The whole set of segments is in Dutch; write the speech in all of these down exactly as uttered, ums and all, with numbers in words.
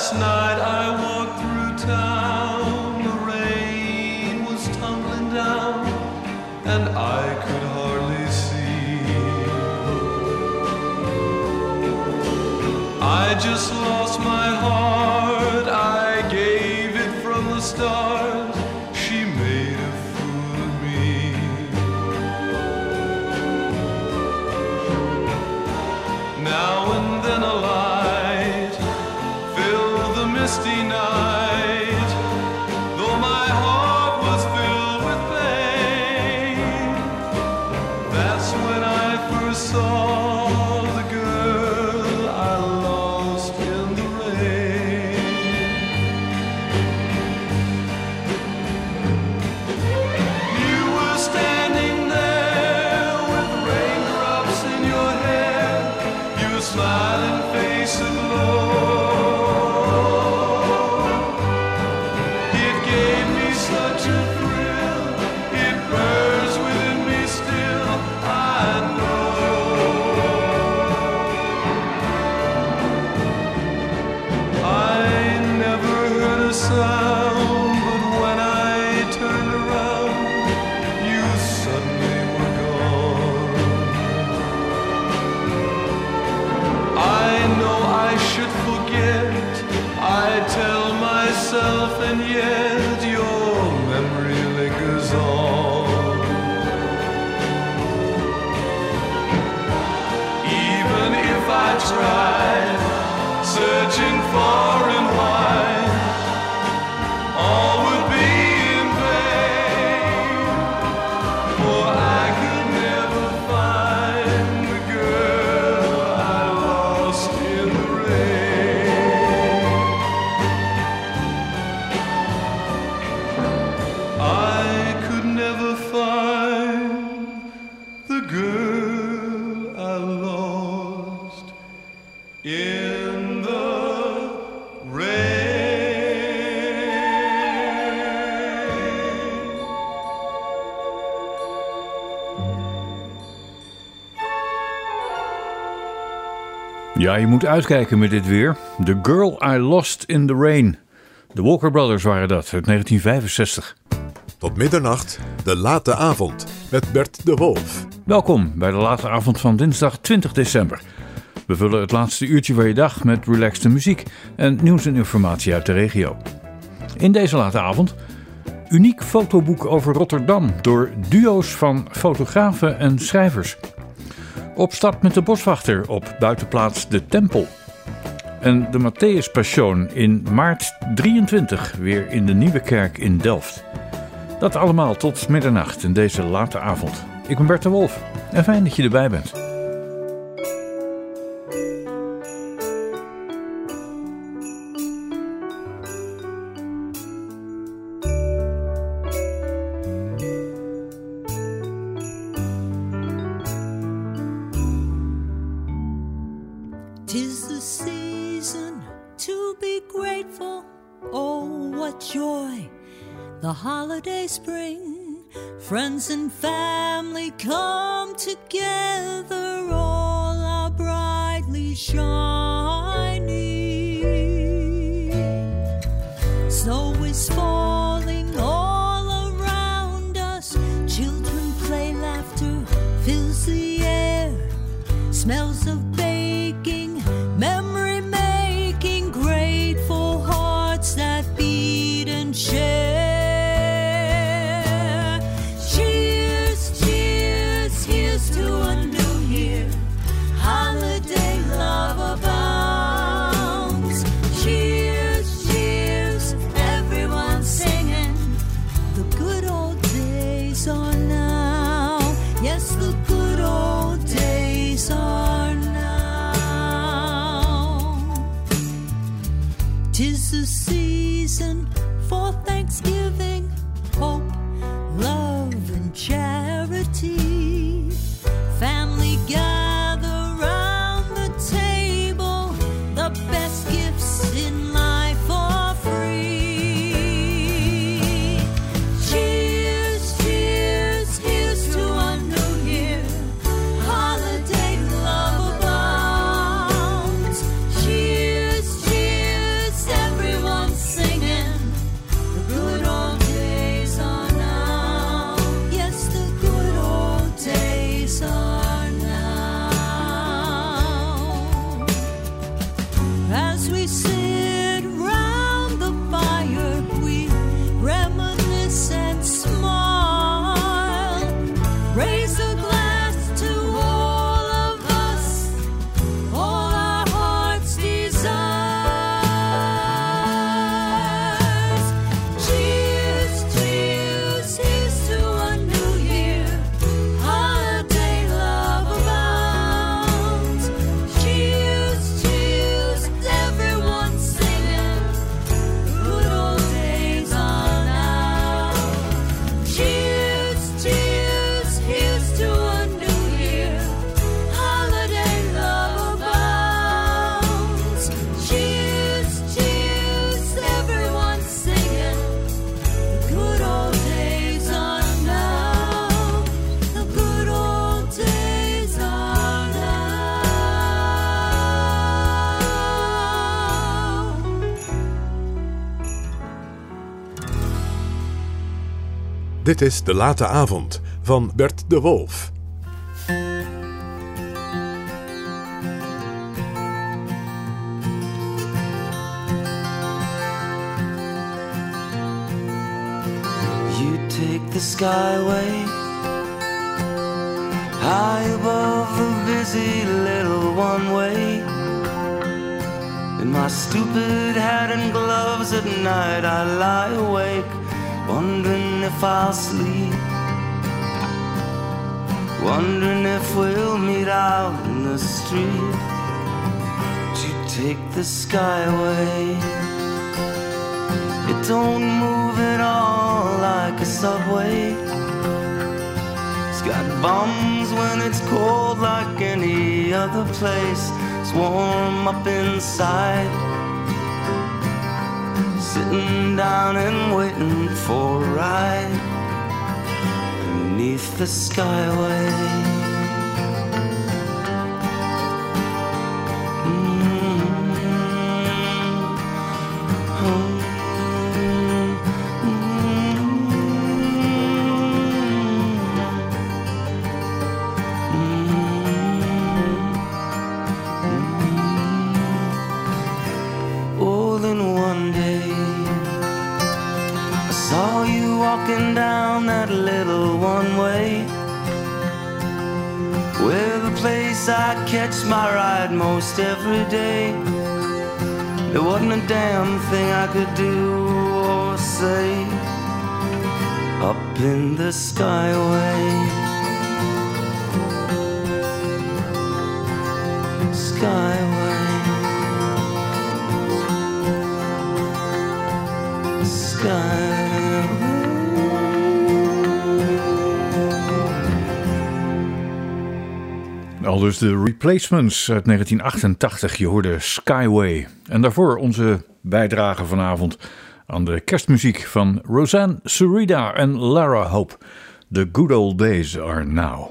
Last night I walked through town, the rain was tumbling down, and I could hardly see. I just lost my heart, I gave it from the start, she made a fool of me. Now and then a light filled the misty night, though my heart was filled with pain. That's when I first saw the girl I lost in the rain. You were standing there with raindrops in your hair, your smiling face aglow. It gave me such a thrill, it burns within me still, I know. I never heard a sound, but when I turned around, you suddenly were gone. I know I should forget, I tell myself, and yet your memory lingers on. Even if I tried, searching far and wide, all would be in vain, for I could never find the girl I lost in the rain. I could never find the girl I lost in the rain. Ja, je moet uitkijken met dit weer. The Girl I Lost in the Rain. De Walker Brothers waren dat, uit negentien vijfenzestig. Tot middernacht, de late avond, met Bert de Wolf. Welkom bij de late avond van dinsdag twintig december. We vullen het laatste uurtje van je dag met relaxte muziek en nieuws en informatie uit de regio. In deze late avond, uniek fotoboek over Rotterdam door duo's van fotografen en schrijvers. Op stap met de boswachter op buitenplaats De Tempel. En de Matthäus Passion in maart drieëntwintig weer in de Nieuwe Kerk in Delft. Dat allemaal tot middernacht in deze late avond. Ik ben Bert de Wolf en fijn dat je erbij bent. Tis the season to be grateful. Oh, what joy! The holidays bring. Friends and family come together. All are brightly shining. Snow is falling all around us. Children play, laughter fills the air. Smells of baking, memory making, grateful hearts that beat and share. Cheers, cheers, here's to a new year. Holiday love abounds. Cheers, cheers, everyone singing. The good old days are now. Yes, the good old days are now. 'Tis the season for Thanksgiving, hope, love and charity. Family gather round the table. The best gifts in life are free. Cheers, cheers, here's to a new year. Holiday love abounds. Cheers, cheers, Dit is De Late Avond van Bert de Wolf. You take the skyway high above the busy little one-way. In my stupid hat and gloves at night I lie awake, wondering if I'll sleep, wondering if we'll meet out in the street. You take the skyway, it don't move at all like a subway. It's got bums when it's cold like any other place. It's warm up inside, sitting down and waiting for a ride beneath the skyway. Walking down that little one-way, where the place I catch my ride most every day. There wasn't a damn thing I could do or say up in the skyway. Skyway, skyway. Aldus de Replacements uit negentien achtentachtig. Je hoorde Skyway. En daarvoor onze bijdrage vanavond aan de kerstmuziek van Roseanne Surida en Lara Hope. The good old days are now.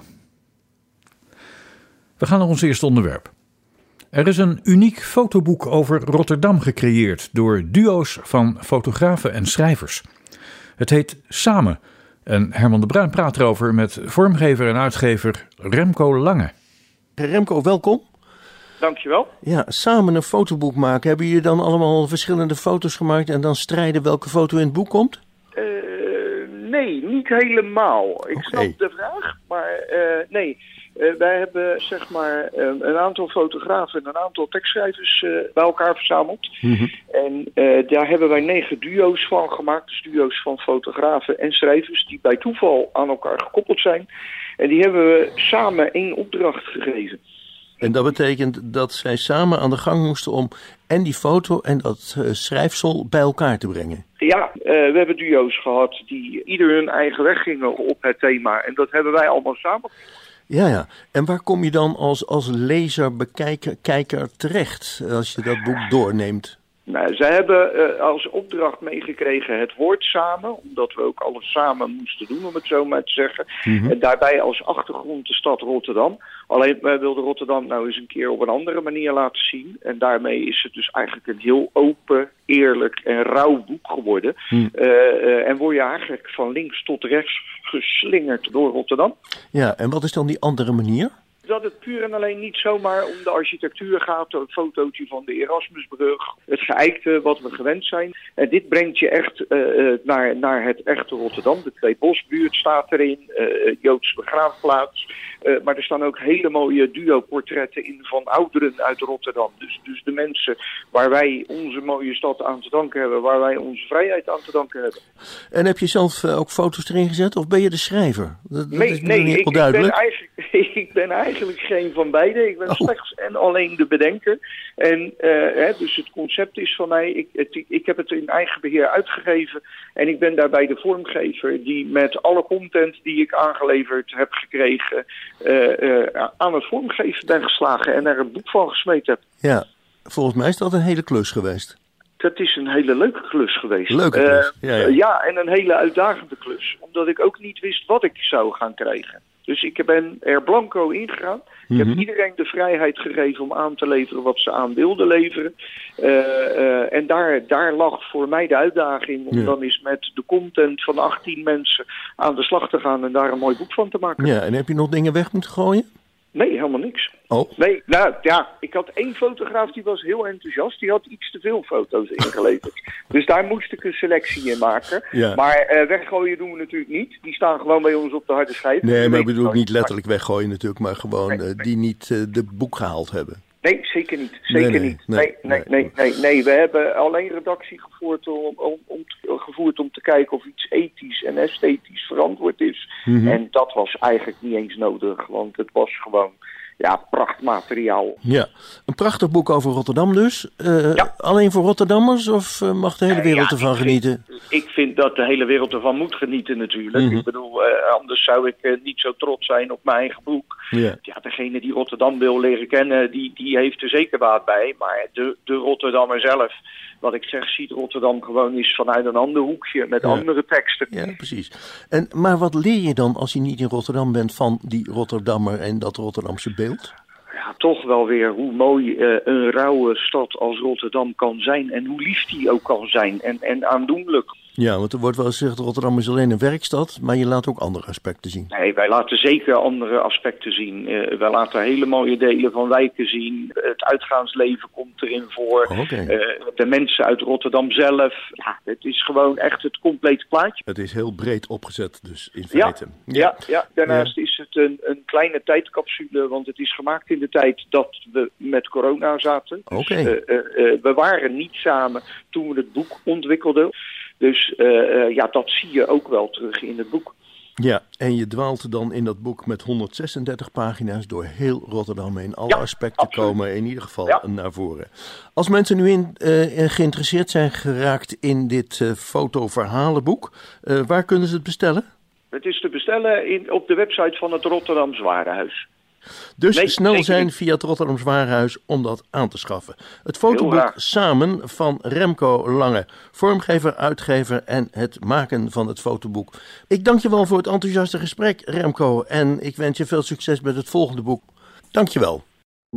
We gaan naar ons eerste onderwerp. Er is een uniek fotoboek over Rotterdam gecreëerd door duo's van fotografen en schrijvers. Het heet Samen. En Herman de Bruin praat erover met vormgever en uitgever Remco Lange. Remco, welkom. Dankjewel. Ja, samen een fotoboek maken. Hebben jullie dan allemaal verschillende foto's gemaakt en dan strijden welke foto in het boek komt? Uh, nee, niet helemaal. Ik Okay. snap de vraag, maar uh, nee. Uh, wij hebben zeg maar uh, een aantal fotografen en een aantal tekstschrijvers uh, bij elkaar verzameld. Mm-hmm. En uh, daar hebben wij negen duo's van gemaakt. Dus duo's van fotografen en schrijvers die bij toeval aan elkaar gekoppeld zijn. En die hebben we samen één opdracht gegeven. En dat betekent dat zij samen aan de gang moesten om en die foto en dat uh, schrijfsel bij elkaar te brengen. Ja, uh, we hebben duo's gehad die ieder hun eigen weg gingen op het thema. En dat hebben wij allemaal samen. Ja, ja. En waar kom je dan als, als lezer, bekijker, kijker terecht als je dat boek doorneemt? Nou, zij hebben uh, als opdracht meegekregen het woord samen, omdat we ook alles samen moesten doen, om het zo maar te zeggen. Mm-hmm. En daarbij als achtergrond de stad Rotterdam. Alleen wij wilden Rotterdam nou eens een keer op een andere manier laten zien. En daarmee is het dus eigenlijk een heel open, eerlijk en rauw boek geworden. Mm. Uh, uh, en word je eigenlijk van links tot rechts geslingerd door Rotterdam. Ja, en wat is dan die andere manier? Dat het puur en alleen niet zomaar om de architectuur gaat, een fotootje van de Erasmusbrug, het geëikte wat we gewend zijn. En dit brengt je echt uh, naar, naar het echte Rotterdam. De Twee Bosbuurt staat erin, uh, Joodse begraafplaats. Uh, maar er staan ook hele mooie duo-portretten in van ouderen uit Rotterdam. Dus, dus de mensen waar wij onze mooie stad aan te danken hebben, waar wij onze vrijheid aan te danken hebben. En heb je zelf uh, ook foto's erin gezet of ben je de schrijver? Dat, dat nee, is nee niet ik, heel duidelijk. ik, ben eigenlijk, ik ben eigenlijk geen van beide. Ik ben Oh. slechts en alleen de bedenker. En uh, hè, dus het concept is van mij, ik, het, ik heb het in eigen beheer uitgegeven. En ik ben daarbij de vormgever die met alle content die ik aangeleverd heb gekregen, uh, uh, aan het vormgeven ben geslagen en er een boek van gesmeed heb. Ja, volgens mij is dat een hele klus geweest. Dat is een hele leuke klus geweest. Leuke klus, Uh, ja, ja. ja, en een hele uitdagende klus. Omdat ik ook niet wist wat ik zou gaan krijgen. Dus ik ben er blanco ingegaan. Ik Mhm. heb iedereen de vrijheid gegeven om aan te leveren wat ze aan wilden leveren. Uh, uh, en daar, daar lag voor mij de uitdaging om Ja. dan eens met de content van achttien mensen aan de slag te gaan en daar een mooi boek van te maken. Ja, en heb je nog dingen weg moeten gooien? Nee, helemaal niks. Oh, Nee, nou ja, ik had één fotograaf die was heel enthousiast. Die had iets te veel foto's ingeleverd. Dus daar moest ik een selectie in maken. Ja. Maar uh, weggooien doen we natuurlijk niet. Die staan gewoon bij ons op de harde schijf. nee, Die maar ik weten bedoel nooit. niet letterlijk weggooien natuurlijk, maar gewoon Nee, eh, nee. die niet uh, de boek gehaald hebben. Nee, zeker niet. Zeker Nee, nee, niet. nee, Nee, nee, nee, nee, nee. We hebben alleen redactie gevoerd om, om, om, te, gevoerd om te kijken of iets ethisch en esthetisch verantwoord is. Mhm. En dat was eigenlijk niet eens nodig, want het was gewoon ja, prachtmateriaal. Ja, een prachtig boek over Rotterdam dus. Uh, Ja. Alleen voor Rotterdammers of uh, mag de hele Eh, wereld ja, ervan ik vind- genieten? Ik vind dat de hele wereld ervan moet genieten natuurlijk. Mhm. Ik bedoel, eh, anders zou ik eh, niet zo trots zijn op mijn eigen boek. Ja. Ja, degene die Rotterdam wil leren kennen, die, die heeft er zeker baat bij. Maar de, de Rotterdammer zelf, wat ik zeg, ziet Rotterdam gewoon eens vanuit een ander hoekje met Ja. andere teksten. Ja, precies. En, maar wat leer je dan als je niet in Rotterdam bent van die Rotterdammer en dat Rotterdamse beeld? Ja, toch wel weer hoe mooi eh, een rauwe stad als Rotterdam kan zijn. En hoe lief die ook kan zijn. En, en aandoenlijk. Ja, want er wordt wel eens gezegd Rotterdam is alleen een werkstad, maar je laat ook andere aspecten zien. Nee, wij laten zeker andere aspecten zien. Uh, wij laten hele mooie delen van wijken zien. Het uitgaansleven komt erin voor. Oké. Uh, de mensen uit Rotterdam zelf. Ja, het is gewoon echt het complete plaatje. Het is heel breed opgezet dus in Ja, feite. ja, ja, daarnaast is het een, een kleine tijdcapsule, want het is gemaakt in de tijd dat we met corona zaten. Dus, Oké. uh, uh, uh, we waren niet samen toen we het boek ontwikkelden. Dus uh, uh, ja, dat zie je ook wel terug in het boek. Ja, en je dwaalt dan in dat boek met honderdzesendertig pagina's door heel Rotterdam heen. Alle Ja, aspecten absoluut. komen in ieder geval Ja. naar voren. Als mensen nu in, uh, geïnteresseerd zijn geraakt in dit uh, fotoverhalenboek, uh, waar kunnen ze het bestellen? Het is te bestellen in, op de website van het Rotterdams Warenhuis. Dus Nee, snel zeker zijn niet. via het Rotterdams Warenhuis om dat aan te schaffen. Het Heel fotoboek graag. Samen van Remco Lange, vormgever, uitgever en het maken van het fotoboek. Ik dank je wel voor het enthousiaste gesprek, Remco, en ik wens je veel succes met het volgende boek. Dank je wel.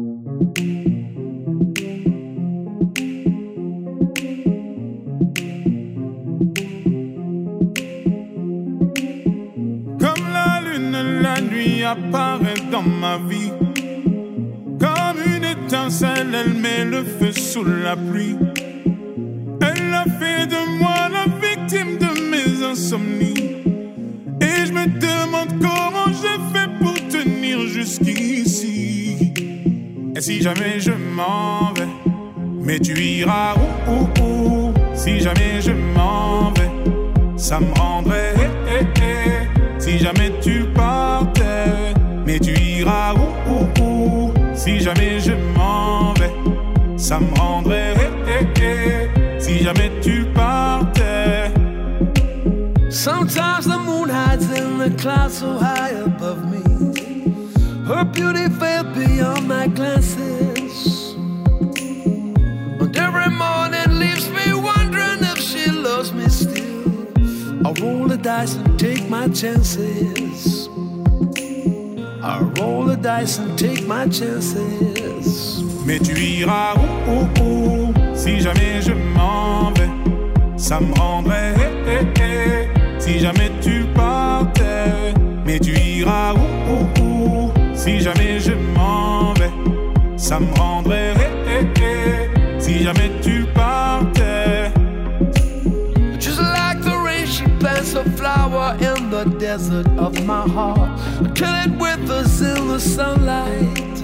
Comme la lune, la nuit apparaît dans ma vie. Comme une étincelle, elle met le feu sous la pluie. Elle a fait de moi la victime de mes insomnies. Et je me demande comment j'ai fait pour tenir jusqu'ici. Et si jamais je m'en vais, mais tu iras où, où, où. Si jamais je m'en vais, ça me rendrait eh, eh, eh. Si jamais tu partais, mais tu iras où, où, où. Si jamais je m'en vais, ça me rendrait eh, eh, eh. Si jamais tu partais. Sometimes the moon hides in the clouds so high above me. Her beauty fell beyond my glances. And every morning leaves me wondering if she loves me still. I roll the dice and take my chances. I roll the dice and take my chances. Mais tu iras où, où, où. Si jamais je m'en vais, ça me rendrait eh, eh, eh. Si jamais tu partais, mais tu iras où, où, où. Si jamais je m'en vais, ça me rendrait eh, eh, eh. Si jamais tu partais. Just like the rain, she plants a flower in the desert of my heart. Kill it with us in the sunlight.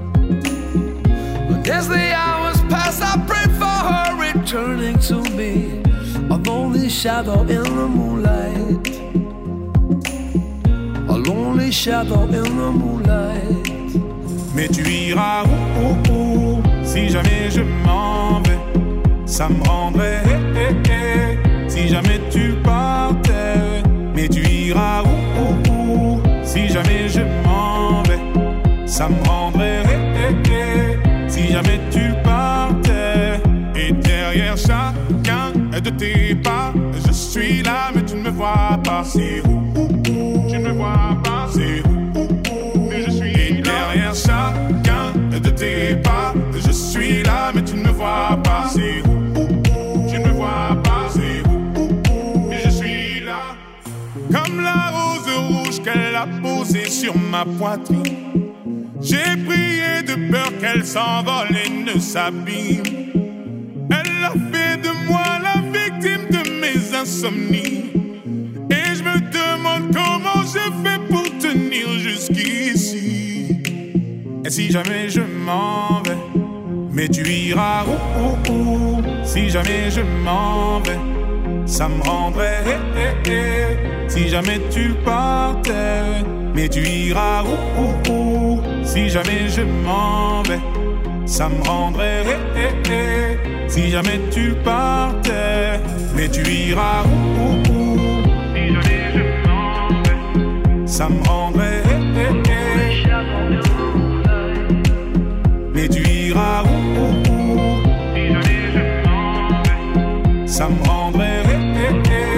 But as the hours pass, I pray for her returning to me. A lonely shadow in the moonlight. A lonely shadow in the moonlight. Mais tu iras où, où, où. Si jamais je m'en vais, ça me rendrait eh, eh, eh. Si jamais tu partais, mais tu iras où, où, où. Si jamais je m'en vais, ça me rendrait eh, eh, eh. Si jamais tu partais. Et derrière chacun de tes pas, je suis là mais tu ne me vois pas. C'est où, où, où. Tu ne me vois pas. C'est où, l'a posée sur ma poitrine. J'ai prié de peur qu'elle s'envole et ne s'abîme. Elle a fait de moi la victime de mes insomnies. Et je me demande comment j'ai fait pour tenir jusqu'ici. Et si jamais je m'en vais, mais tu iras où, où, où. Si jamais je m'en vais, ça me rendrait eh, eh, eh. Si jamais tu partais, mais tu iras où, où, où. Si jamais je m'en vais, ça me rendrait eh, eh, eh. Si jamais tu partais, mais tu iras où, où, où. Si jamais je m'en vais, ça me rendrait eh, eh, eh. Mais tu iras où, où, où. Si jamais je m'en vais, ça me rendrait eh, eh, eh.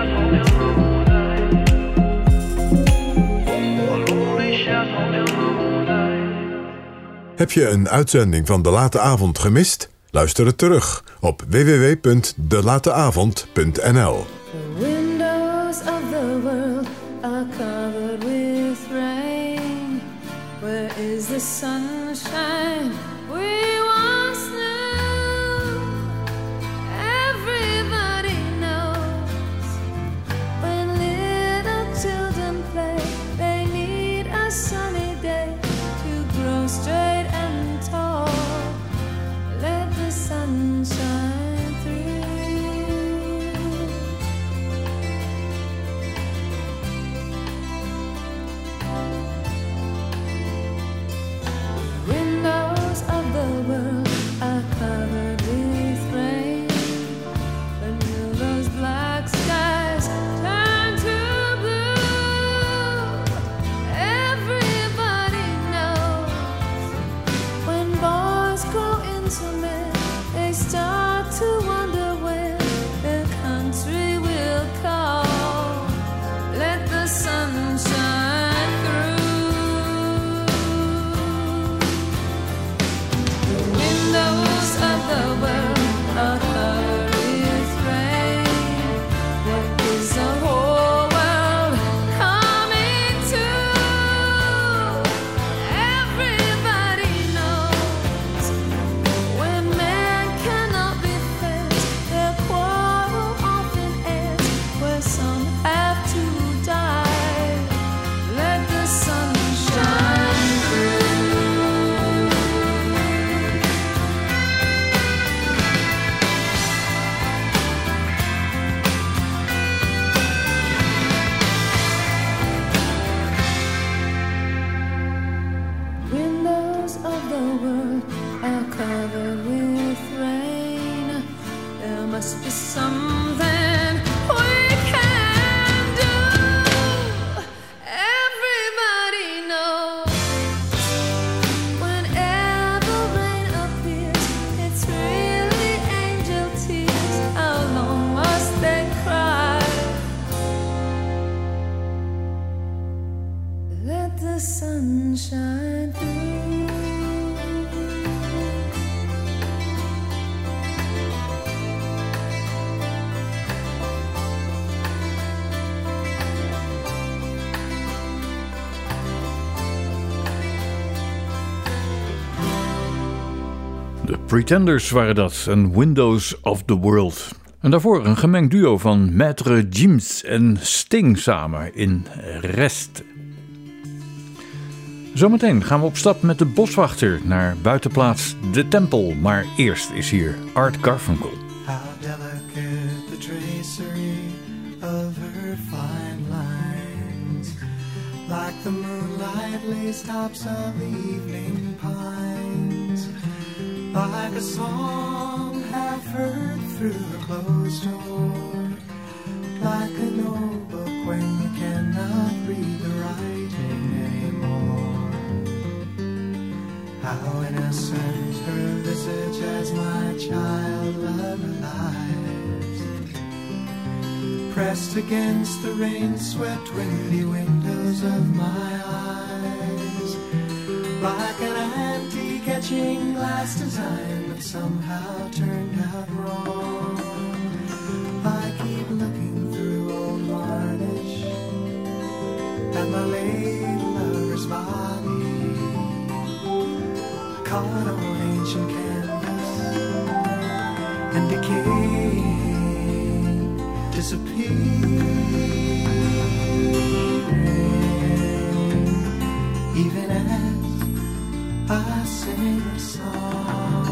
Heb je een uitzending van De Late Avond gemist? Luister het terug op w w w punt de late avond punt n l. The windows of the world are covered with rain. Where is the sunshine we once knew? Everybody knows when little children play, they need a sunny day to grow straight and tall. Let the sun shine through. Windows of the world are covered with rain. When will those black skies turn to blue? Everybody knows when boys grow into men, they start to wonder when the country will call. Let the sun shine through. The windows of the world are covered with rain. What is the whole world coming to? Everybody knows when men cannot be fed, their quarrel often ends where some have to die. Let the sun shine through. Windows of the world are covered with rain. There must be something we can do. Everybody knows whenever rain appears, it's really angel tears. How long must they cry? Let the sun shine through. De Pretenders waren dat, en Windows of the World. En daarvoor een gemengd duo van Maître Gims en Sting samen in Rest. Zometeen gaan we op stap met de boswachter naar buitenplaats De Tempel. Maar eerst is hier Art Garfunkel. How delicate the tracery of her fine lines, like the moonlight lace tops of evening pines, like a song half heard through a closed door, like an old book when you cannot read the writing anymore. How innocent her visage as my child lover lies, pressed against the rain-swept windy windows of my eyes, like an antique etching glass design that somehow turned out wrong. I keep looking through old varnish at my lady disappearing, even as I sing a song.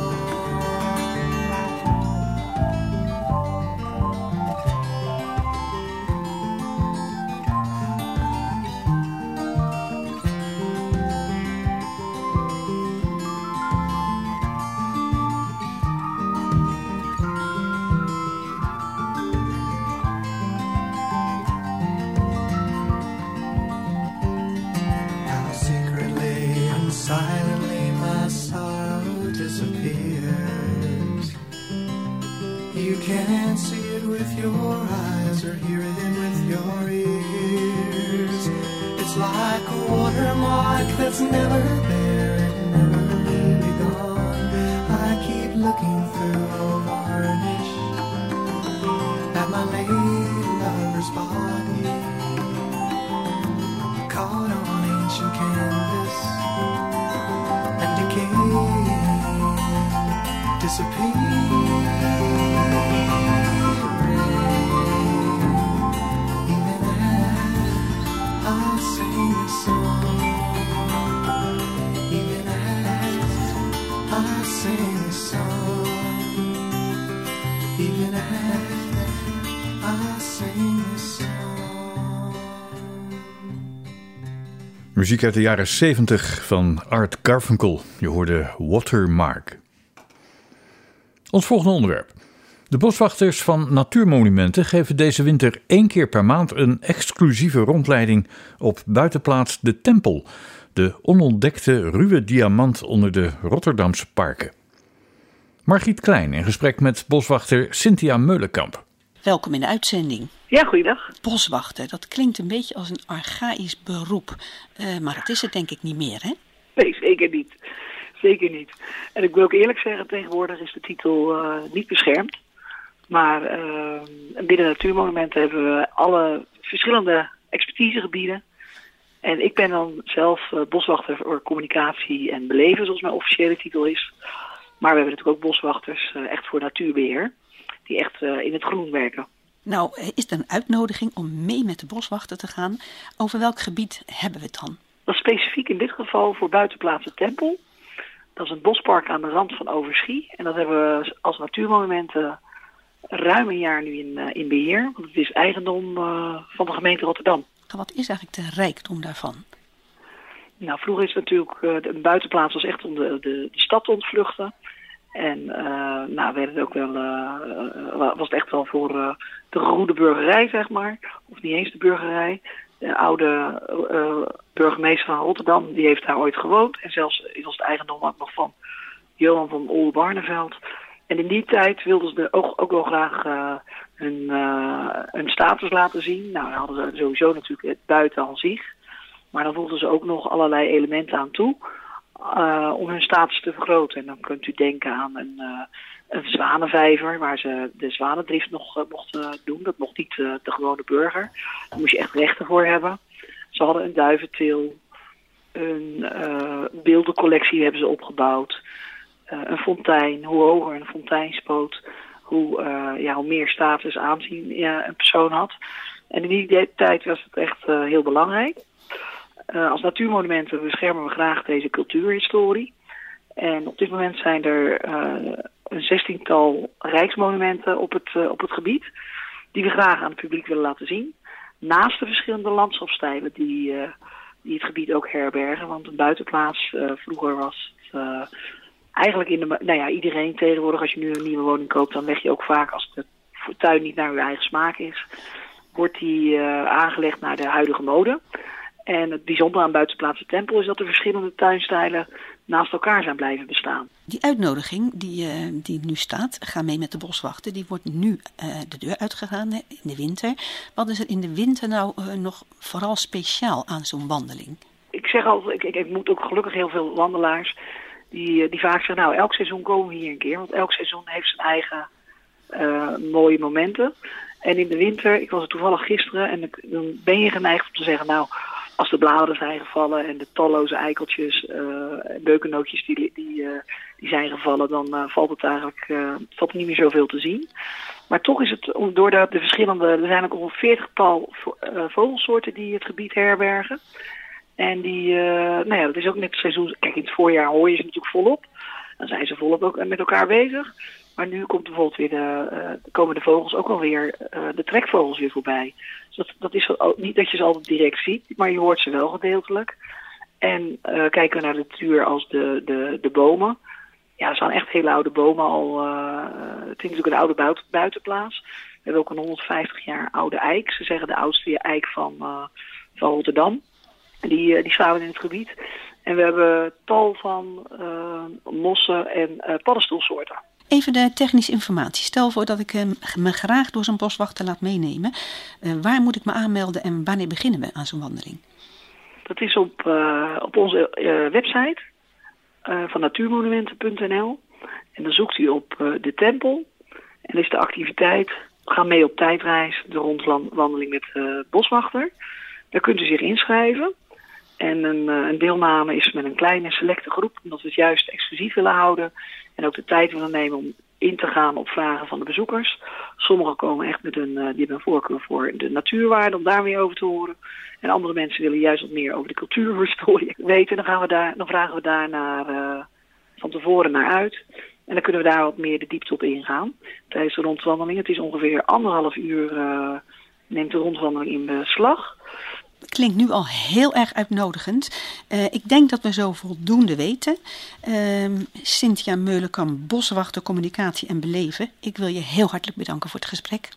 Silently my sorrow disappears. You can't see it with your eyes or hear it with your ears. It's like a watermark that's never there and never really gone. I keep looking through a varnish at my late lover's body, caught on ancient canvas and decay, disappearing, even as I sing a song, even as I sing a song, even as I sing a song. Muziek uit de jaren zeventig van Art Garfunkel. Je hoorde Watermark. Ons volgende onderwerp. De boswachters van Natuurmonumenten geven deze winter één keer per maand een exclusieve rondleiding op buitenplaats De Tempel, de onontdekte ruwe diamant onder de Rotterdamse parken. Margriet Klein in gesprek met boswachter Cynthia Meulenkamp. Welkom in de uitzending. Ja, goeiedag. Boswachter, dat klinkt een beetje als een archaïsch beroep. Uh, maar dat is het denk ik niet meer, hè? Nee, zeker niet. Zeker niet. En ik wil ook eerlijk zeggen, tegenwoordig is de titel uh, niet beschermd. Maar uh, binnen Natuurmonumenten hebben we alle verschillende expertisegebieden. En ik ben dan zelf uh, boswachter voor communicatie en beleven, zoals mijn officiële titel is. Maar we hebben natuurlijk ook boswachters uh, echt voor natuurbeheer, die echt uh, in het groen werken. Nou, is er een uitnodiging om mee met de boswachter te gaan? Over welk gebied hebben we het dan? Dat is specifiek in dit geval voor buitenplaats De Tempel. Dat is een bospark aan de rand van Overschie. En dat hebben we als Natuurmonumenten ruim een jaar nu in, uh, in beheer. Want het is eigendom uh, van de gemeente Rotterdam. Wat is eigenlijk de rijkdom daarvan? Nou, vroeger is het natuurlijk, uh, de buitenplaats was echt om de, de, de stad te ontvluchten. En uh, nou, werd het ook wel, uh, was het echt wel voor uh, de goede burgerij, zeg maar. Of niet eens de burgerij. De oude uh, burgemeester van Rotterdam, die heeft daar ooit gewoond. En zelfs was het eigendom ook nog van Johan van Oldenbarneveld. En in die tijd wilden ze ook, ook wel graag uh, hun, uh, hun status laten zien. Nou, dan hadden ze sowieso natuurlijk het buiten aan zich. Maar dan voegden ze ook nog allerlei elementen aan toe. Uh, om hun status te vergroten. En dan kunt u denken aan een, uh, een zwanenvijver waar ze de zwanendrift nog uh, mochten doen. Dat mocht niet uh, de gewone burger. Daar moest je echt rechten voor hebben. Ze hadden een duiventil, een uh, beeldencollectie hebben ze opgebouwd, uh, een fontein. Hoe hoger een fontein spoot, hoe, uh, ja, hoe meer status aanzien ja, een persoon had. En in die tijd was het echt uh, heel belangrijk. Uh, als Natuurmonumenten beschermen we graag deze cultuurhistorie. En op dit moment zijn er uh, een zestiental rijksmonumenten op het, uh, op het gebied, die we graag aan het publiek willen laten zien. Naast de verschillende landschapsstijlen die, uh, die het gebied ook herbergen. Want een buitenplaats, uh, vroeger was het uh, eigenlijk in de... Nou ja, iedereen tegenwoordig, als je nu een nieuwe woning koopt, dan leg je ook vaak, als de tuin niet naar uw eigen smaak is, wordt die uh, aangelegd naar de huidige mode. En het bijzondere aan buitenplaats De Tempel is dat de verschillende tuinstijlen naast elkaar zijn blijven bestaan. Die uitnodiging die, uh, die nu staat, ga mee met de boswachter, die wordt nu uh, de deur uitgegaan in de winter. Wat is er in de winter nou uh, nog vooral speciaal aan zo'n wandeling? Ik zeg altijd, ik, ik, ik moet ook gelukkig heel veel wandelaars die, die vaak zeggen, nou elk seizoen komen we hier een keer. Want elk seizoen heeft zijn eigen uh, mooie momenten. En in de winter, ik was er toevallig gisteren en dan ben je geneigd om te zeggen, nou, als de bladeren zijn gevallen en de talloze eikeltjes uh, en beukennootjes die, die, uh, die zijn gevallen, dan uh, valt het eigenlijk uh, valt er niet meer zoveel te zien. Maar toch is het, door de, de verschillende, er zijn ook al veertigtal uh, vogelsoorten die het gebied herbergen. En die, uh, nou ja, dat is ook net het seizoen. Kijk, in het voorjaar hoor je ze natuurlijk volop. Dan zijn ze volop ook met elkaar bezig. Maar nu komt bijvoorbeeld weer de, uh, komen de vogels ook alweer, uh, de trekvogels weer voorbij. Dus dat, dat is niet dat je ze altijd direct ziet, maar je hoort ze wel gedeeltelijk. En uh, kijken we naar de natuur als de, de, de bomen. Ja, er staan echt hele oude bomen al. Uh, het is natuurlijk een oude buiten, buitenplaats. We hebben ook een honderdvijftig jaar oude eik. Ze zeggen de oudste eik van, uh, van Rotterdam. Die, uh, die staan in het gebied. En we hebben tal van uh, mossen en uh, paddenstoelsoorten. Even de technische informatie. Stel voor dat ik uh, me graag door zo'n boswachter laat meenemen. Uh, waar moet ik me aanmelden en wanneer beginnen we aan zo'n wandeling? Dat is op, uh, op onze uh, website uh, van natuurmonumenten punt n l. En dan zoekt u op uh, de tempel. En dan is de activiteit, ga mee op tijdreis, de rondwandeling met uh, boswachter. Daar kunt u zich inschrijven. En een, uh, een deelname is met een kleine selecte groep, omdat we het juist exclusief willen houden. En ook de tijd willen nemen om in te gaan op vragen van de bezoekers. Sommigen komen echt met een, uh, die hebben een voorkeur voor de natuurwaarde, om daar meer over te horen. En andere mensen willen juist wat meer over de cultuurhistorie weten. Dan, gaan we daar, dan vragen we daar naar, uh, van tevoren naar uit. En dan kunnen we daar wat meer de diepte op ingaan tijdens de rondwandeling. Het is ongeveer anderhalf uur, uh, neemt de rondwandeling in beslag. Klinkt nu al heel erg uitnodigend. Uh, ik denk dat we zo voldoende weten. Uh, Cynthia Meulenkamp, boswachter, communicatie en beleven. Ik wil je heel hartelijk bedanken voor het gesprek.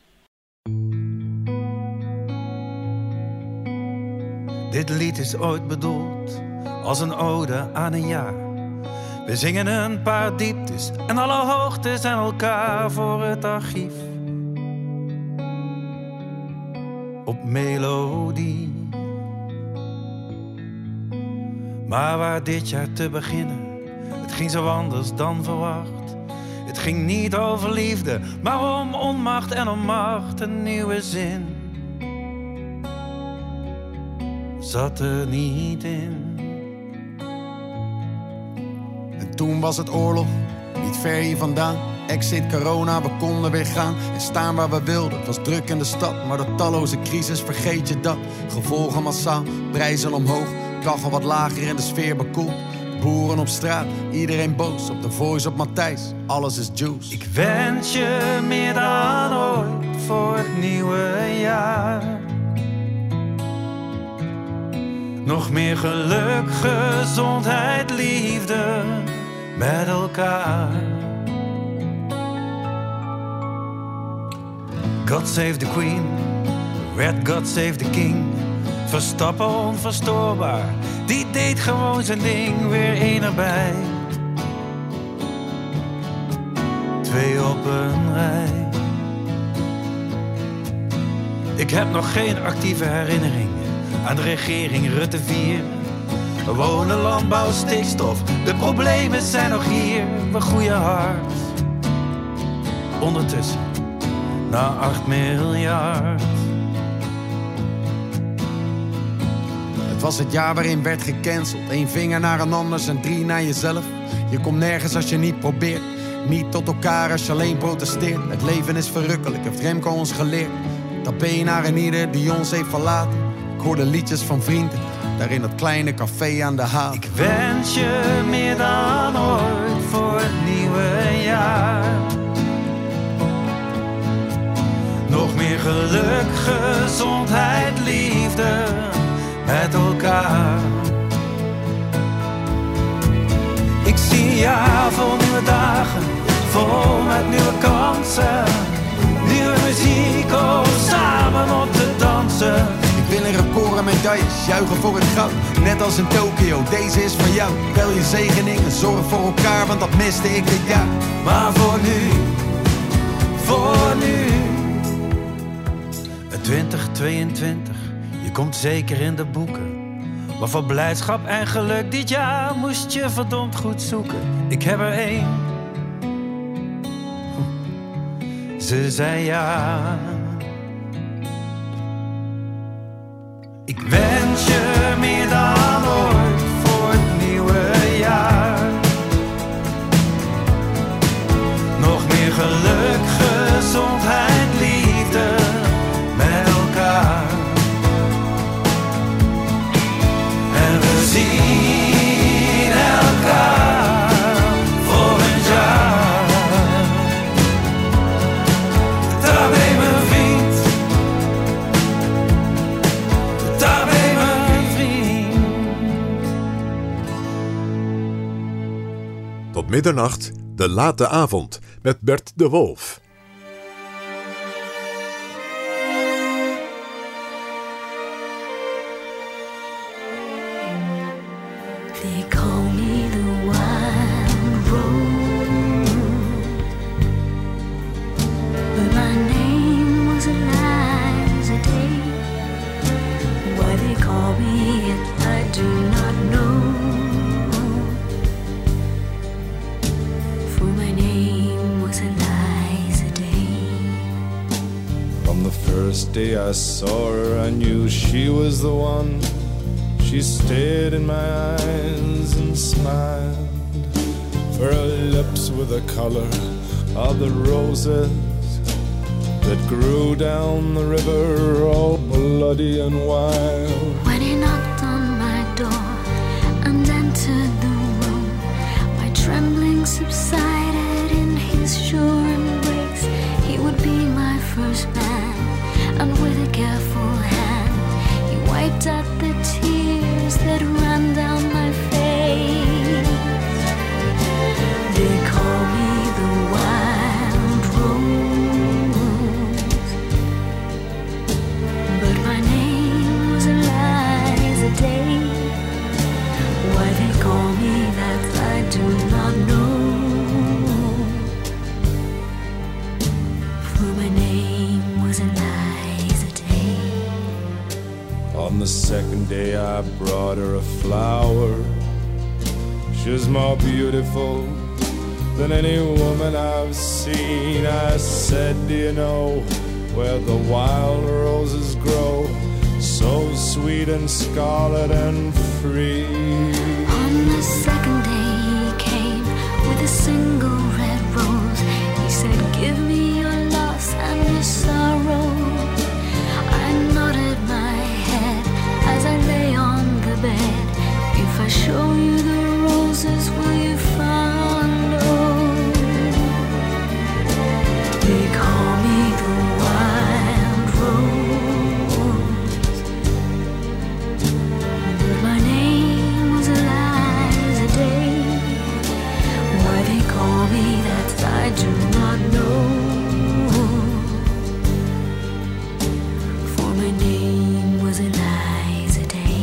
Dit lied is ooit bedoeld als een ode aan een jaar. We zingen een paar dieptes en alle hoogtes aan elkaar voor het archief. Op melodie. Maar waar dit jaar te beginnen, het ging zo anders dan verwacht. Het ging niet over liefde, maar om onmacht en om macht. Een nieuwe zin zat er niet in. En toen was het oorlog, niet ver hier vandaan. Exit corona, we konden weer gaan en staan waar we wilden. Het was druk in de stad, maar door talloze crisis vergeet je dat. Gevolgen massaal, prijzen omhoog, kachel wat lager en de sfeer bekoeld. Boeren op straat, iedereen boos, op de Voice, op Matthijs, alles is juice. Ik wens je meer dan ooit voor het nieuwe jaar. Nog meer geluk, gezondheid, liefde met elkaar. God save the Queen, werd God save the King. Verstappen onverstoorbaar, die deed gewoon zijn ding. Weer één erbij, twee op een rij. Ik heb nog geen actieve herinnering aan de regering Rutte vier. Wonen, landbouw, stikstof, de problemen zijn nog hier. We groeien hard, ondertussen na acht miljard. Het was het jaar waarin werd gecanceld. Eén vinger naar een ander en drie naar jezelf. Je komt nergens als je niet probeert. Niet tot elkaar als je alleen protesteert. Het leven is verrukkelijk, heeft Remco ons geleerd. Tapé naar een ieder die ons heeft verlaten. Ik hoorde liedjes van vrienden, daar in dat kleine café aan de haven. Ik wens je meer dan ooit voor het nieuwe jaar. Nog meer geluk, gezondheid, liefde met elkaar. Ik zie een jaar vol nieuwe dagen, vol met nieuwe kansen. Nieuwe muziek om samen op te dansen. Ik wil een record en medailles, juichen voor het goud. Net als in Tokio, deze is van jou. Bel je zegening en zorg voor elkaar, want dat miste ik dit jaar. Maar voor nu, voor nu twintig tweeëntwintig, je komt zeker in de boeken. Maar voor blijdschap en geluk dit jaar moest je verdomd goed zoeken. Ik heb er één. Ze zei ja. Ik wens je meer dan ooit voor het nieuwe jaar. middernacht, De Late Avond met Bert de Wolf. They call me the wild rose, but my name was Eliza Day. Why they call me it, I do not know. For my name was Eliza Day. From the first day I saw her, I knew she was the one. She stared in my eyes and smiled. For her lips were the color of the roses that grew down the river, all bloody and wild. When he knocked on my door and entered the room, my trembling subsided in his sure embrace. He would be my first man, and with a careful hand he wiped out the tears that ran down my face. They call me the wild rose, but my name was Eliza Day. Why they call me that I do not know. For my name was Eliza Day. On the second day I brought her a flower. She was more beautiful than any woman I've seen. I said, do you know where the wild roses grow, so sweet and scarlet and free? On the second day he came with a single red rose. He said, give me your loss and your sorrow. I nodded my head as I lay on the bed. If I show you the roses, will you follow? They call me the wild rose, but my name was Eliza Day. Why they call me that I do not know. For my name was Eliza Day.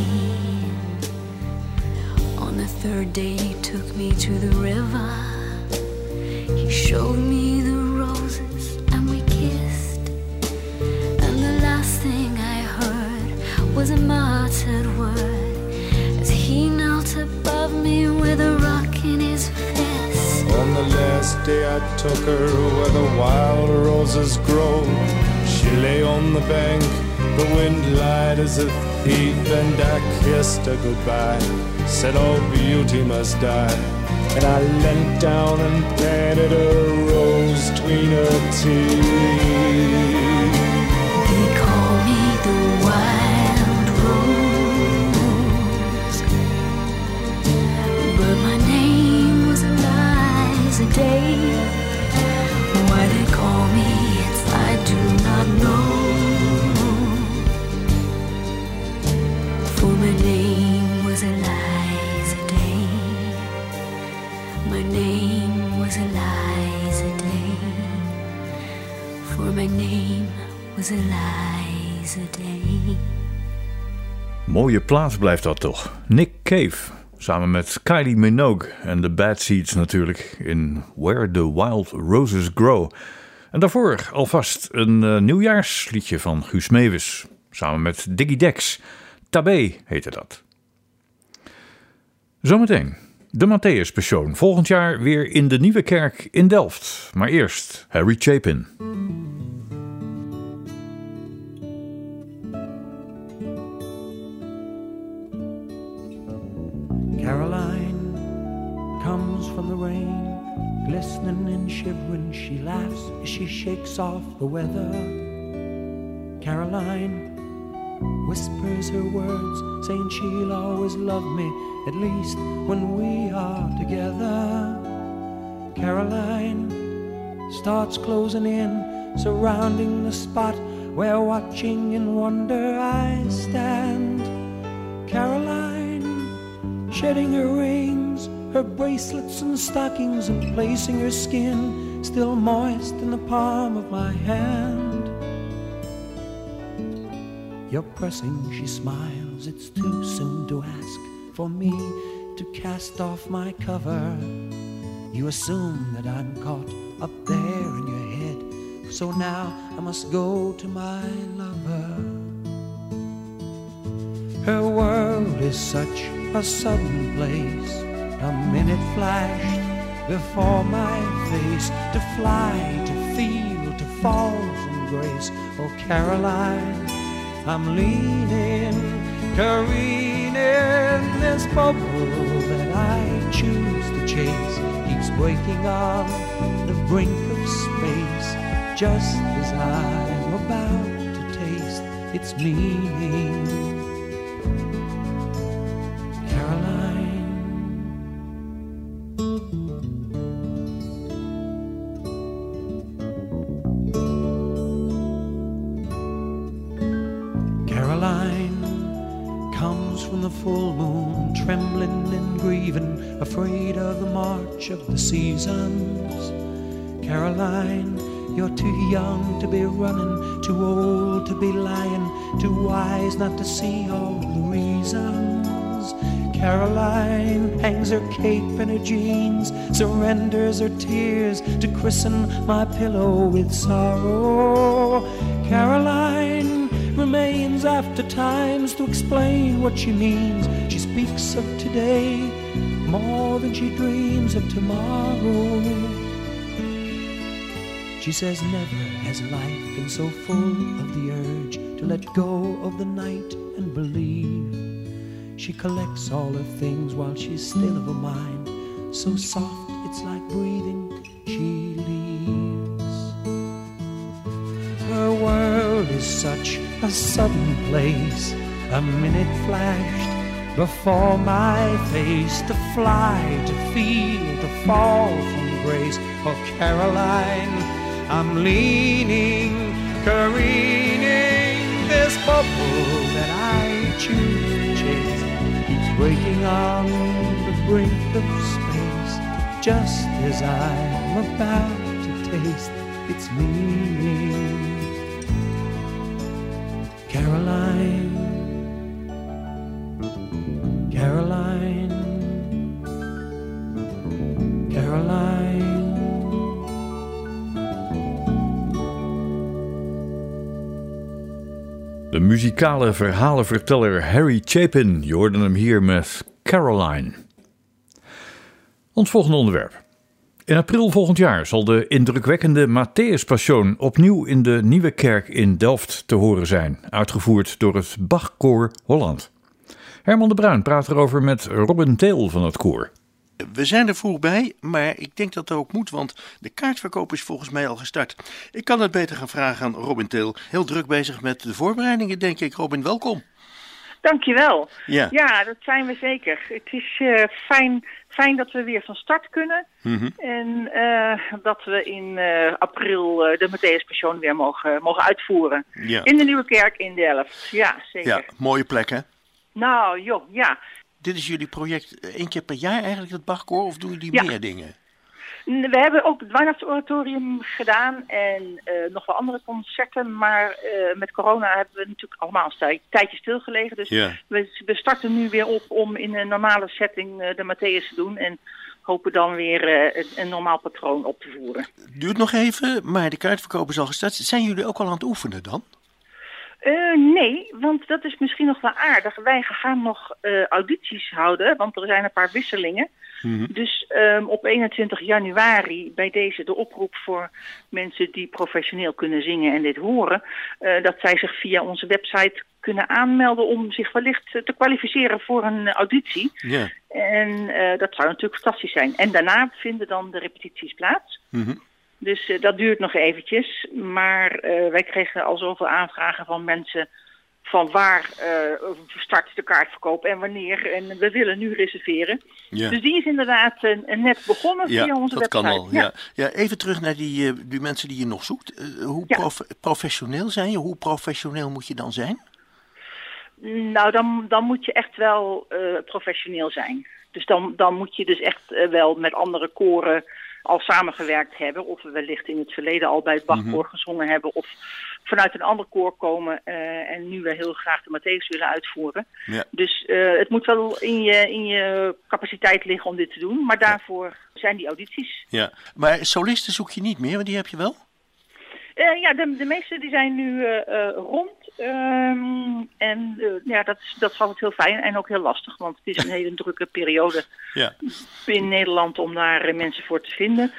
On the third day he took me to the river. He showed me the roses and we kissed. And the last thing I heard was a muttered word as he knelt above me with a rock in his fist. On the last day I took her where the wild roses grow. She lay on the bank, the wind lied as a thief, and I kissed her goodbye, said all beauty must die. And I leant down and planted a rose between her teeth. They call me the wild rose, but my name was Eliza Day. Why they call me it, I do not know. For my name was Eliza Day. My name was Eliza Day. For my name was Eliza Day. Mooie plaats blijft dat toch. Nick Cave, samen met Kylie Minogue en de Bad Seeds natuurlijk in Where the Wild Roses Grow. En daarvoor alvast een uh, nieuwjaarsliedje van Guus Meeuwis, samen met Diggy Dex. Tabé heette dat. Zometeen de Matthäus Passion. Volgend jaar weer in de Nieuwe Kerk in Delft. Maar eerst Harry Chapin. Caroline comes from the rain, glistening and shivering. She laughs as she shakes off the weather. Caroline whispers her words, saying she'll always love me, at least when we are together. Caroline starts closing in, surrounding the spot where watching in wonder I stand. Caroline shedding her rings, her bracelets and stockings and placing her skin still moist in the palm of my hand. You're pressing, she smiles, it's too soon to ask for me to cast off my cover. You assume that I'm caught up there in your head, so now I must go to my lover. Her world is such a sudden place, a minute flashed before my face, to fly, to feel, to fall from grace. Oh, Caroline, I'm leaning, careening, this bubble that I choose to chase keeps breaking on the brink of space, just as I'm about to taste its meaning. Full moon, trembling and grieving, afraid of the march of the seasons. Caroline, you're too young to be running, too old to be lying, too wise not to see all the reasons. Caroline hangs her cape and her jeans, surrenders her tears to christen my pillow with sorrow. Caroline remains after times to explain what she means. She speaks of today more than she dreams of tomorrow. She says never has life been so full of the urge to let go of the night and believe. She collects all her things while she's still of her mind, so soft it's like breathing she leaves. Her world is such a sudden place, a minute flashed before my face, to fly, to feel, to fall from grace. Oh, Caroline, I'm leaning, careening, this bubble that I choose to chase keeps breaking on the brink of space, just as I'm about to taste its meaning. Caroline, Caroline, Caroline. De muzikale verhalenverteller Harry Chapin, je hoorde hem hier met Caroline. Ons volgende onderwerp. In april volgend jaar zal de indrukwekkende Matthäuspassion opnieuw in de Nieuwe Kerk in Delft te horen zijn, uitgevoerd door het Bachkoor Holland. Herman de Bruin praat erover met Robin Teel van het koor. We zijn er vroeg bij, maar ik denk dat dat ook moet, want de kaartverkoop is volgens mij al gestart. Ik kan het beter gaan vragen aan Robin Teel. Heel druk bezig met de voorbereidingen, denk ik. Robin, welkom. Dankjewel. Ja. Ja, dat zijn we zeker. Het is uh, fijn, fijn dat we weer van start kunnen. Mm-hmm. En uh, dat we in uh, april uh, de Matthäuspassion weer mogen, mogen uitvoeren. Ja. In de Nieuwe Kerk in Delft. Ja, zeker. Ja, mooie plek, hè? Nou, joh, ja. Dit is jullie project één keer per jaar eigenlijk, het Bachkoor, of doen jullie ja. meer dingen? We hebben ook het Weihnachtsoratorium gedaan en uh, nog wel andere concerten, maar uh, met corona hebben we natuurlijk allemaal een tijdje stilgelegen. Dus ja. we, we starten nu weer op om in een normale setting uh, de Matthäus te doen en hopen dan weer uh, een, een normaal patroon op te voeren. Duurt nog even, maar de kaartverkoop is al gestart. Zijn jullie ook al aan het oefenen dan? Uh, nee, want dat is misschien nog wel aardig. Wij gaan nog uh, audities houden, want er zijn een paar wisselingen. Mm-hmm. Dus um, op eenentwintig januari bij deze de oproep voor mensen die professioneel kunnen zingen en dit horen, uh, dat zij zich via onze website kunnen aanmelden om zich wellicht te kwalificeren voor een auditie. Yeah. En uh, dat zou natuurlijk fantastisch zijn. En daarna vinden dan de repetities plaats. Mm-hmm. Dus uh, dat duurt nog eventjes. Maar uh, wij kregen al zoveel aanvragen van mensen van waar uh, start de kaartverkoop en wanneer. En we willen nu reserveren. Ja. Dus die is inderdaad uh, net begonnen ja, via onze dat website. Kan al, ja. Ja. Ja, even terug naar die, uh, die mensen die je nog zoekt. Uh, hoe ja. prof- professioneel zijn je? Hoe professioneel moet je dan zijn? Nou, dan, dan moet je echt wel uh, professioneel zijn. Dus dan, dan moet je dus echt uh, wel met andere koren al samengewerkt hebben. Of we wellicht in het verleden al bij het Bachkoor mm-hmm. gezongen hebben. Of vanuit een ander koor komen uh, en nu we heel graag de Matthäus willen uitvoeren. Ja. Dus uh, het moet wel in je, in je capaciteit liggen om dit te doen. Maar daarvoor ja. zijn die audities. Ja, maar solisten zoek je niet meer, want die heb je wel? Uh, ja, de, de meeste die zijn nu uh, uh, rond. Um, en uh, ja, dat is, dat is altijd heel fijn en ook heel lastig. Want het is een hele drukke periode ja. in Nederland om daar uh, mensen voor te vinden.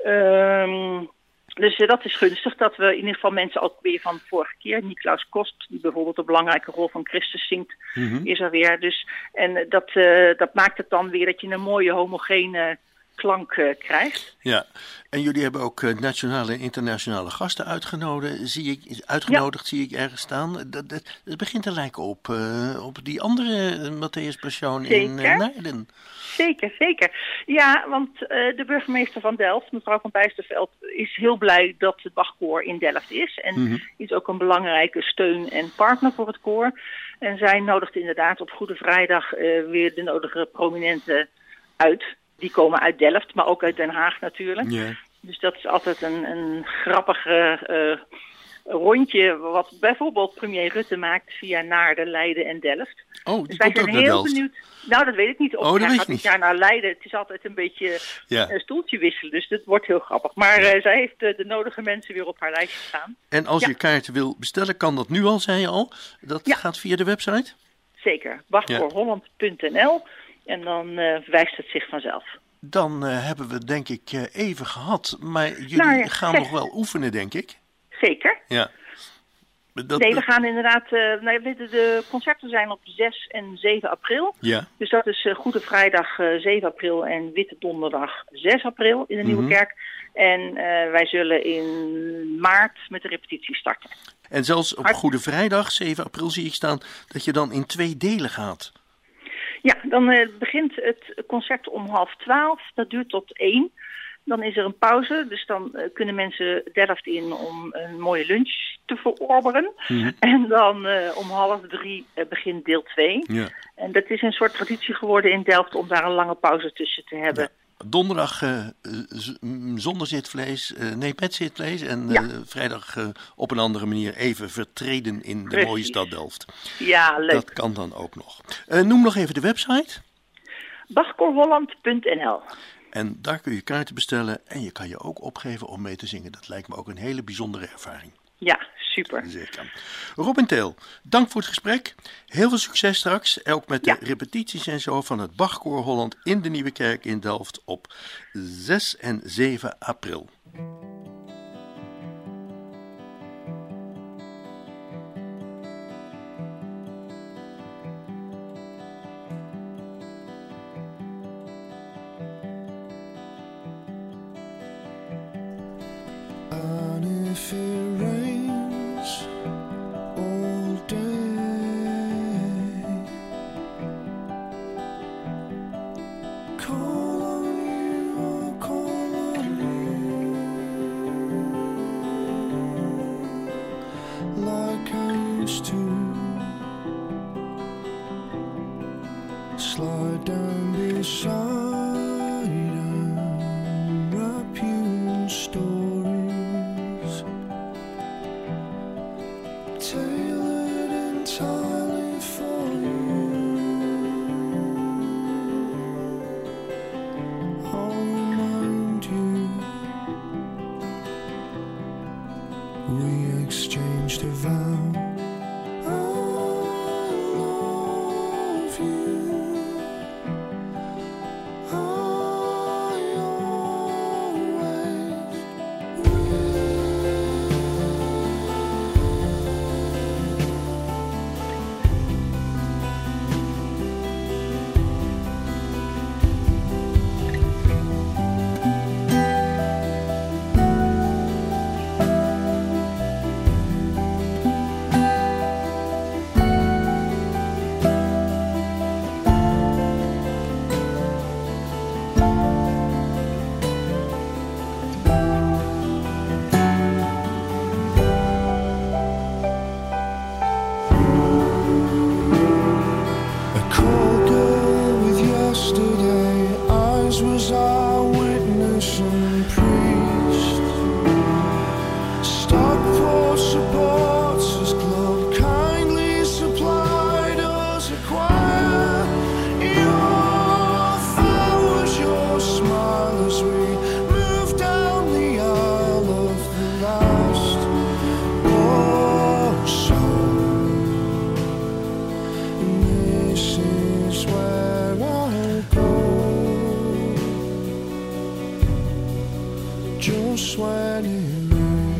Um, dus uh, dat is gunstig dat we in ieder geval mensen ook weer van de vorige keer. Niklaus Kost, die bijvoorbeeld de belangrijke rol van Christus zingt, mm-hmm. is er weer. Dus, en uh, dat, uh, dat maakt het dan weer dat je een mooie homogene klank uh, krijgt. Ja, en jullie hebben ook uh, nationale en internationale gasten uitgenodigd, zie ik, uitgenodigd, ja. zie ik ergens staan. Dat, dat, dat begint te lijken op, uh, op die andere uh, Matthäus Passion in uh, Naarden. Zeker, zeker. Ja, want uh, de burgemeester van Delft, mevrouw van Bijsterveld, is heel blij dat het Bachkoor in Delft is. En mm-hmm. is ook een belangrijke steun en partner voor het koor. En zij nodigt inderdaad op Goede Vrijdag uh, weer de nodige prominenten uit. Die komen uit Delft, maar ook uit Den Haag natuurlijk. Yeah. Dus dat is altijd een, een grappige uh, rondje wat bijvoorbeeld premier Rutte maakt via Naarden, Leiden en Delft. Oh, die dus komt ook naar Delft? Benieuwd. Nou, dat weet ik niet. Of oh, hij gaat dit jaar naar Leiden. Het is altijd een beetje ja. een stoeltje wisselen, dus dat wordt heel grappig. Maar uh, zij heeft uh, de nodige mensen weer op haar lijstje staan. En als ja. je kaarten wil bestellen, kan dat nu al, zei je al? Dat ja. gaat via de website? Zeker, bachkoorholland punt n l. En dan uh, wijst het zich vanzelf. Dan uh, hebben we denk ik uh, even gehad. Maar jullie nou, ja, gaan zeg. nog wel oefenen, denk ik. Zeker. Ja. Dat, nee, we gaan inderdaad... Uh, nou, de, de concerten zijn op zes en zeven april. Ja. Dus dat is uh, Goede Vrijdag uh, zeven april en Witte Donderdag zes april in de mm-hmm. Nieuwe Kerk. En uh, wij zullen in maart met de repetitie starten. En zelfs op Hart... Goede Vrijdag zeven april zie ik staan dat je dan in twee delen gaat. Ja, dan uh, begint het concert om half twaalf. Dat duurt tot één. Dan is er een pauze. Dus dan uh, kunnen mensen Delft in om een mooie lunch te verorberen. Mm-hmm. En dan uh, om half drie uh, begint deel twee. Ja. En dat is een soort traditie geworden in Delft om daar een lange pauze tussen te hebben. Ja. Donderdag uh, z- zonder zitvlees, uh, nee met zitvlees. En ja. uh, vrijdag uh, op een andere manier even vertreden in de Precies. mooie stad Delft. Ja, leuk. Dat kan dan ook nog. Uh, noem nog even de website. bachkoorholland punt n l. En daar kun je kaarten bestellen en je kan je ook opgeven om mee te zingen. Dat lijkt me ook een hele bijzondere ervaring. Ja, super. Zeker. Robin Teel, dank voor het gesprek. Heel veel succes straks, ook met ja. de repetities en zo van het Bachkoor Holland in de Nieuwe Kerk in Delft op zes en zeven april. If it rains all day, call on you, I'll call on you, like I used to. Slide down beside and wrap you in stories. Tailored entirely for you. I'll remind you we exchanged a vow. I love you. I always will. any rules.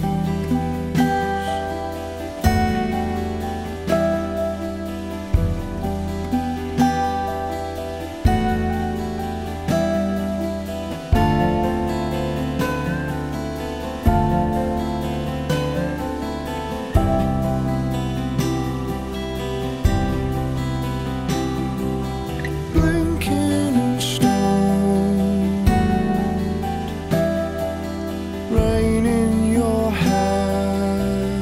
Blinking and stoned, rain in your hair.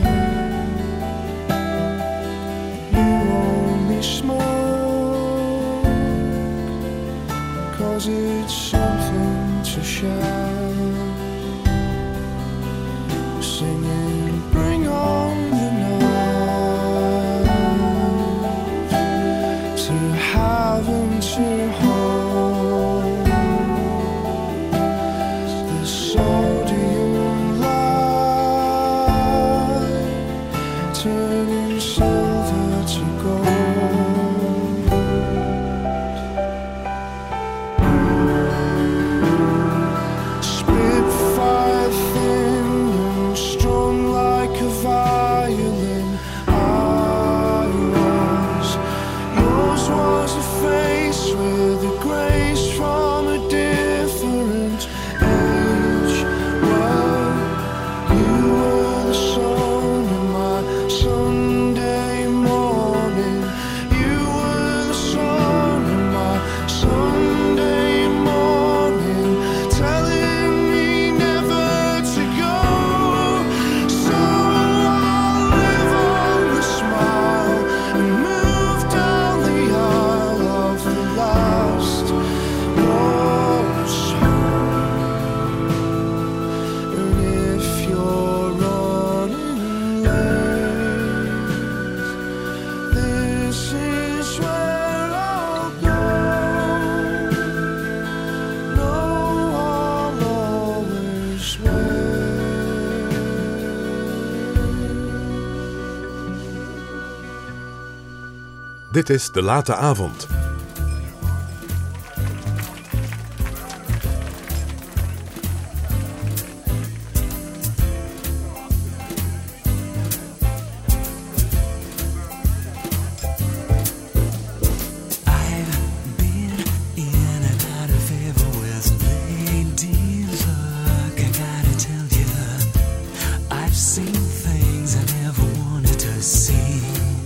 You only smoke 'cause it's something to share. Singing, bring on the night, to have and to hold. The sodium light turning silver to gold. Spitfire thin and strong like a violin. I was, yours was a face with a grace from a different age. Well, you were the sun in my Sunday morning. You were the sun in my Sunday morning, telling me never to go. So I'll live on the smile and move down the aisle of the last rose. And if you're running late, this is where I'll go. No, I'll always wait. Dit is De Late Avond. In and out of favor with ladies, look, I gotta tell you, I've seen things I never wanted to see.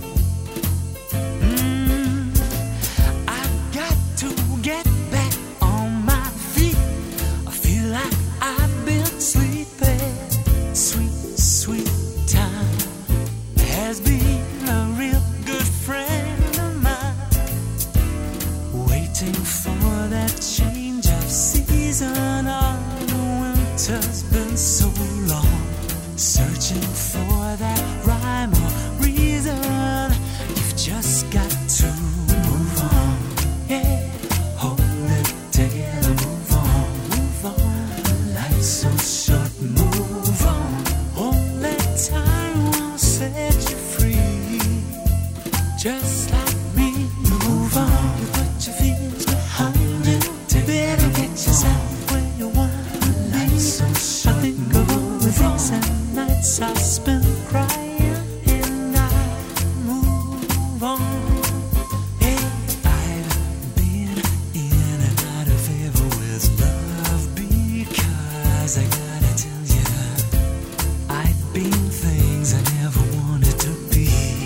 Mm, I've got to get back on my feet. I feel like I've been sleeping. Sweet, sweet time has been a real good friend of mine. Waiting for that change of season. All the winter's been so long. Searching for that rhyme or reason. You've just got to move on. Yeah, hold it together, move on, move on. Life's so short, move on. Only time will set you free. Just like me, move on. You put your feelings behind you. Better get yourself where you want to be. Life's so short, I think of all the days and nights I spent crying, and I move on. Hey, I've been in and out of favor with love because I gotta tell you, I've been things I never wanted to be.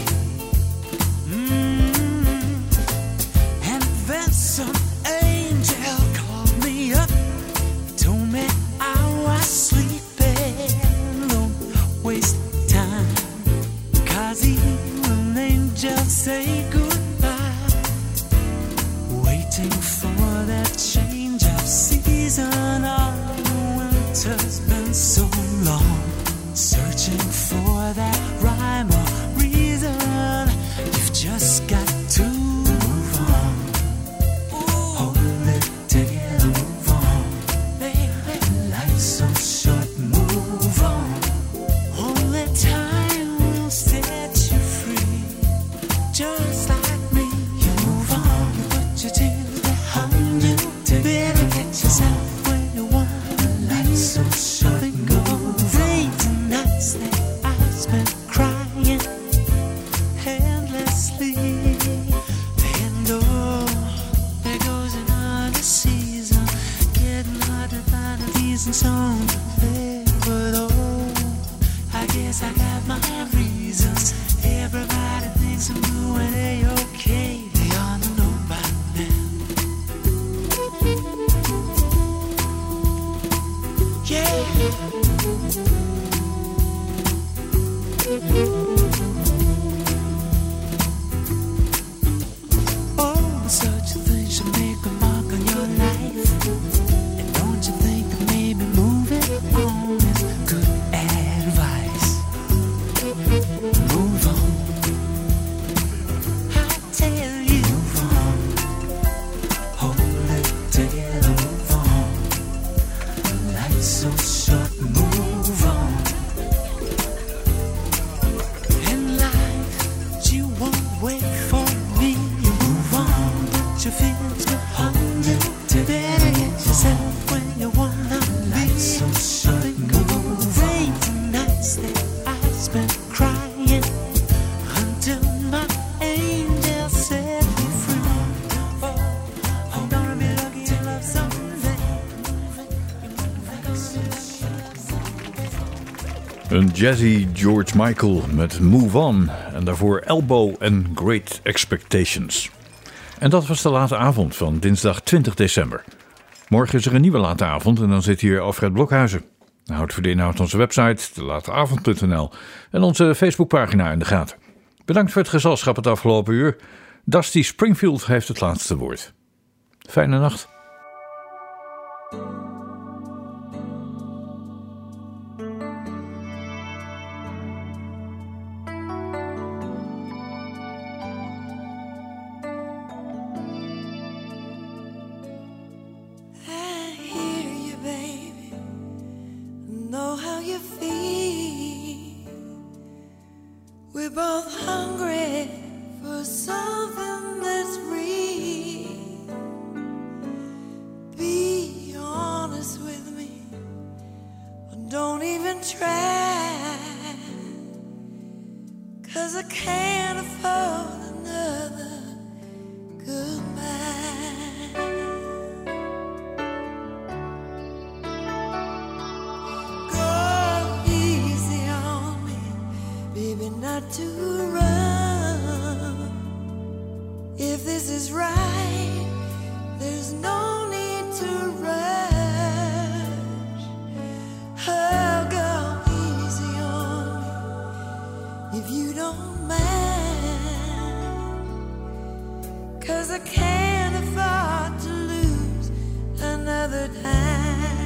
Mm. And then some angel called me up, told me I was sleeping. Don't waste time, 'cause even angels say goodbye. Waiting for that change of season. All the winter's been so long. Searching for that rhyme or reason. You've just got to move on. Hold it together, move on. Baby, life's so short, move on. Only time will set you free. Just like me, you move on. You put your tears behind you. Better get yourself where you want to be. Life's so short, think of Een jazzy George Michael met Move On en daarvoor Elbow en Great Expectations. En dat was de late avond van dinsdag twintig december. Morgen is er een nieuwe late avond en dan zit hier Alfred Blokhuizen. Houd voor de inhoud onze website, de lateavond punt n l en onze Facebookpagina in de gaten. Bedankt voor het gezelschap het afgelopen uur. Dusty Springfield heeft het laatste woord. Fijne nacht. Know how you feel. We're both hungry for something that's real. Be honest with me, or don't even try, 'cause I can't afford another goodbye. Not to run. If this is right, there's no need to rush. Oh, go easy on me if you don't mind, 'cause I can't afford to lose another time.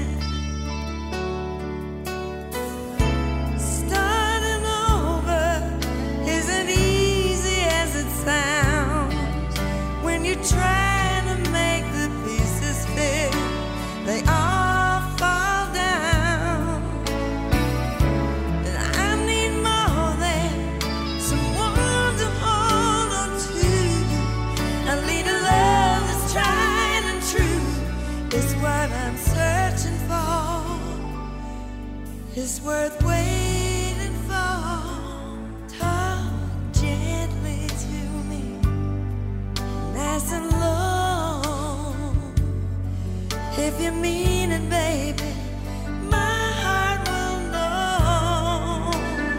Trying to make the pieces fit, they all fall down. And I need more than someone to hold on to. I need a love that's tried and true. It's what I'm searching for. It's worth waiting for. Talk gently to me, nice and low. If you mean it, baby, my heart will know.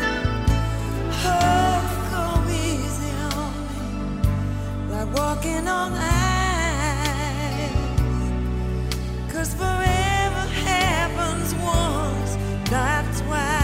Oh, go easy on me, like walking on ice, 'cause forever happens once, not twice.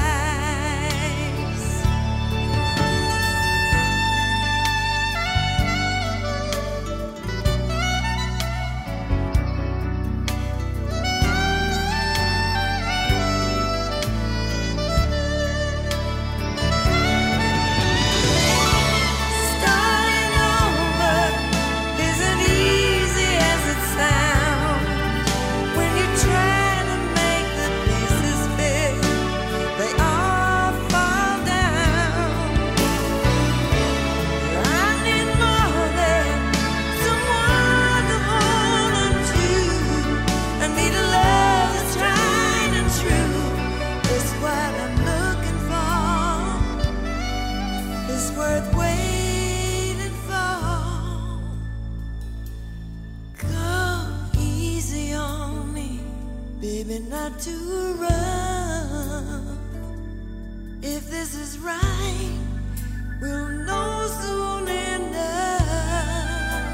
Baby, not to run. If this is right, we'll know soon enough.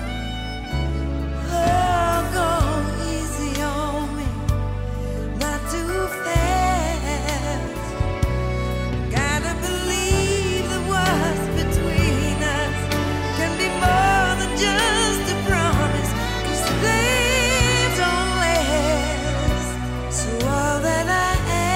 Oh, go easy on me, not too fast. Gotta believe that what's between us can be more than just a promise, 'cause they don't last. So all that I am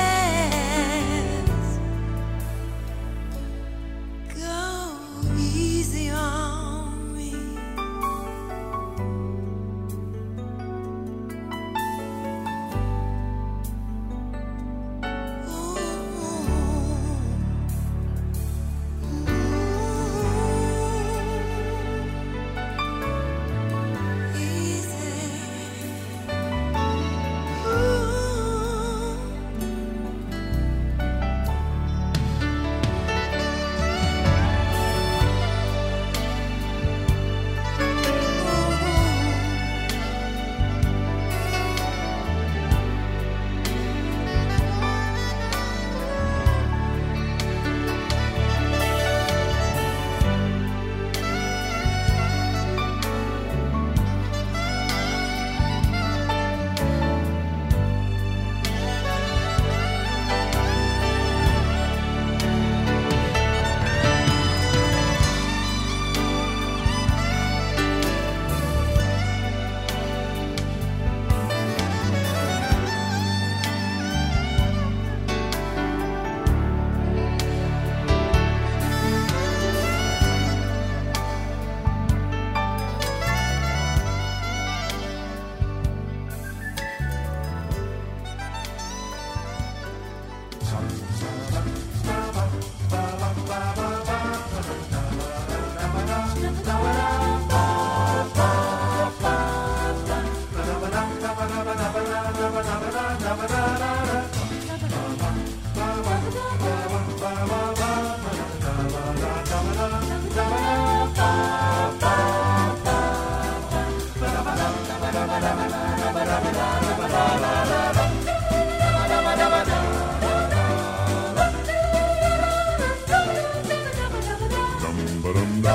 Ba-dum-da.